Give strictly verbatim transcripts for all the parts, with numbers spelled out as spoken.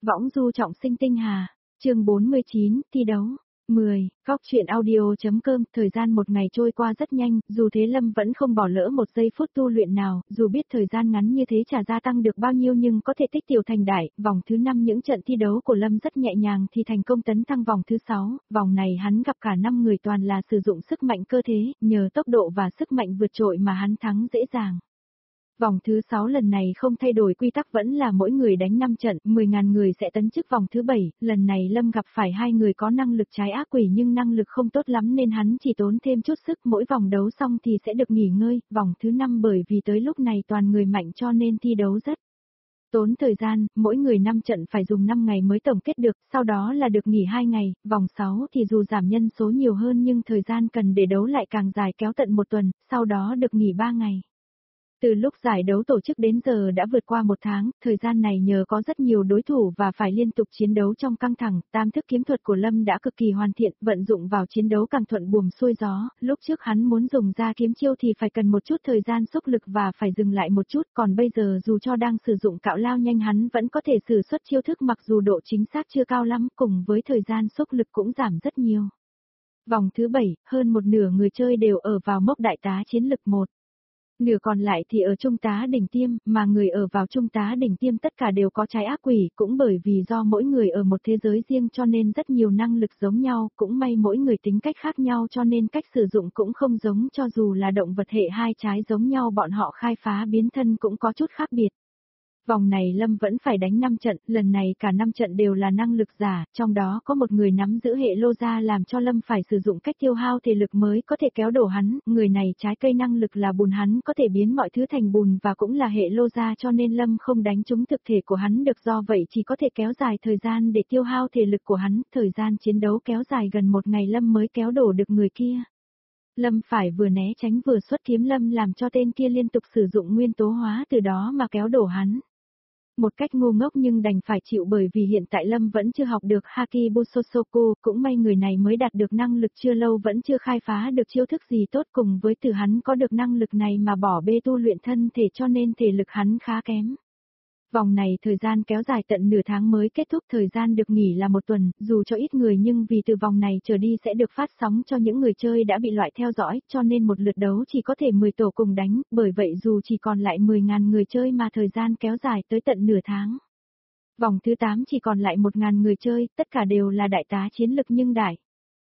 Võng du trọng sinh tinh hà, chương bốn mươi chín, thi đấu. mười, Góc truyện audio.com, thời gian một ngày trôi qua rất nhanh, dù thế Lâm vẫn không bỏ lỡ một giây phút tu luyện nào, dù biết thời gian ngắn như thế chả gia tăng được bao nhiêu nhưng có thể tích tiểu thành đại, vòng thứ năm những trận thi đấu của Lâm rất nhẹ nhàng thì thành công tấn thăng vòng thứ sáu, vòng này hắn gặp cả năm người toàn là sử dụng sức mạnh cơ thế, nhờ tốc độ và sức mạnh vượt trội mà hắn thắng dễ dàng. Vòng thứ sáu lần này không thay đổi quy tắc vẫn là mỗi người đánh năm trận, mười nghìn người sẽ tấn chức vòng thứ bảy, lần này Lâm gặp phải hai người có năng lực trái ác quỷ nhưng năng lực không tốt lắm nên hắn chỉ tốn thêm chút sức, mỗi vòng đấu xong thì sẽ được nghỉ ngơi, vòng thứ năm bởi vì tới lúc này toàn người mạnh cho nên thi đấu rất tốn thời gian, mỗi người năm trận phải dùng năm ngày mới tổng kết được, sau đó là được nghỉ hai ngày, vòng sáu thì dù giảm nhân số nhiều hơn nhưng thời gian cần để đấu lại càng dài kéo tận một tuần, sau đó được nghỉ ba ngày. Từ lúc giải đấu tổ chức đến giờ đã vượt qua một tháng, thời gian này nhờ có rất nhiều đối thủ và phải liên tục chiến đấu trong căng thẳng, tam thức kiếm thuật của Lâm đã cực kỳ hoàn thiện, vận dụng vào chiến đấu càng thuận buồm xuôi gió, lúc trước hắn muốn dùng ra kiếm chiêu thì phải cần một chút thời gian xúc lực và phải dừng lại một chút, còn bây giờ dù cho đang sử dụng cạo lao nhanh hắn vẫn có thể sử xuất chiêu thức mặc dù độ chính xác chưa cao lắm, cùng với thời gian xúc lực cũng giảm rất nhiều. Vòng thứ bảy, hơn một nửa người chơi đều ở vào mốc đại tá chiến lực một. Nửa còn lại thì ở trung tá đỉnh tiêm, mà người ở vào trung tá đỉnh tiêm tất cả đều có trái ác quỷ, cũng bởi vì do mỗi người ở một thế giới riêng cho nên rất nhiều năng lực giống nhau, cũng may mỗi người tính cách khác nhau cho nên cách sử dụng cũng không giống, cho dù là động vật hệ hai trái giống nhau bọn họ khai phá biến thân cũng có chút khác biệt. Vòng này Lâm vẫn phải đánh năm trận, lần này cả năm trận đều là năng lực giả, trong đó có một người nắm giữ hệ lô ra làm cho Lâm phải sử dụng cách tiêu hao thể lực mới có thể kéo đổ hắn, người này trái cây năng lực là bùn hắn có thể biến mọi thứ thành bùn và cũng là hệ lô ra cho nên Lâm không đánh trúng thực thể của hắn được do vậy chỉ có thể kéo dài thời gian để tiêu hao thể lực của hắn, thời gian chiến đấu kéo dài gần một ngày Lâm mới kéo đổ được người kia. Lâm phải vừa né tránh vừa xuất kiếm Lâm làm cho tên kia liên tục sử dụng nguyên tố hóa từ đó mà kéo đổ hắn. Một cách ngu ngốc nhưng đành phải chịu bởi vì hiện tại Lâm vẫn chưa học được Haki Busosoku, cũng may người này mới đạt được năng lực chưa lâu vẫn chưa khai phá được chiêu thức gì tốt cùng với từ hắn có được năng lực này mà bỏ bê tu luyện thân thể cho nên thể lực hắn khá kém. Vòng này thời gian kéo dài tận nửa tháng mới kết thúc, thời gian được nghỉ là một tuần, dù cho ít người nhưng vì từ vòng này trở đi sẽ được phát sóng cho những người chơi đã bị loại theo dõi, cho nên một lượt đấu chỉ có thể mười tổ cùng đánh, bởi vậy dù chỉ còn lại mười nghìn người chơi mà thời gian kéo dài tới tận nửa tháng. Vòng thứ tám chỉ còn lại một nghìn người chơi, tất cả đều là đại tá chiến lực nhưng đại.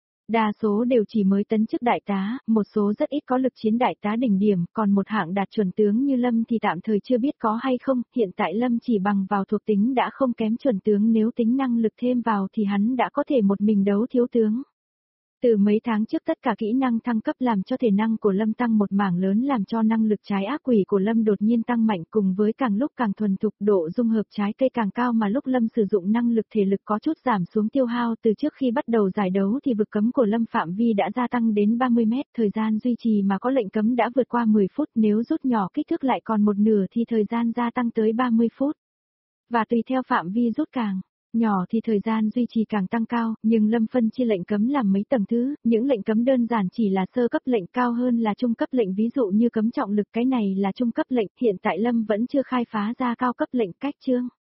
Đa số đều chỉ mới tấn chức đại tá, một số rất ít có lực chiến đại tá đỉnh điểm, còn một hạng đạt chuẩn tướng như Lâm thì tạm thời chưa biết có hay không, hiện tại Lâm chỉ bằng vào thuộc tính đã không kém chuẩn tướng nếu tính năng lực thêm vào thì hắn đã có thể một mình đấu thiếu tướng. Từ mấy tháng trước tất cả kỹ năng thăng cấp làm cho thể năng của Lâm tăng một mảng lớn làm cho năng lực trái ác quỷ của Lâm đột nhiên tăng mạnh cùng với càng lúc càng thuần thục độ dung hợp trái cây càng cao mà lúc Lâm sử dụng năng lực thể lực có chút giảm xuống tiêu hao từ trước khi bắt đầu giải đấu thì vực cấm của Lâm phạm vi đã gia tăng đến ba mươi mét, thời gian duy trì mà có lệnh cấm đã vượt qua mười phút nếu rút nhỏ kích thước lại còn một nửa thì thời gian gia tăng tới ba mươi phút. Và tùy theo phạm vi rút càng nhỏ thì thời gian duy trì càng tăng cao, nhưng Lâm phân chia lệnh cấm làm mấy tầng thứ, những lệnh cấm đơn giản chỉ là sơ cấp lệnh, cao hơn là trung cấp lệnh, ví dụ như cấm trọng lực cái này là trung cấp lệnh, hiện tại Lâm vẫn chưa khai phá ra cao cấp lệnh cách chương.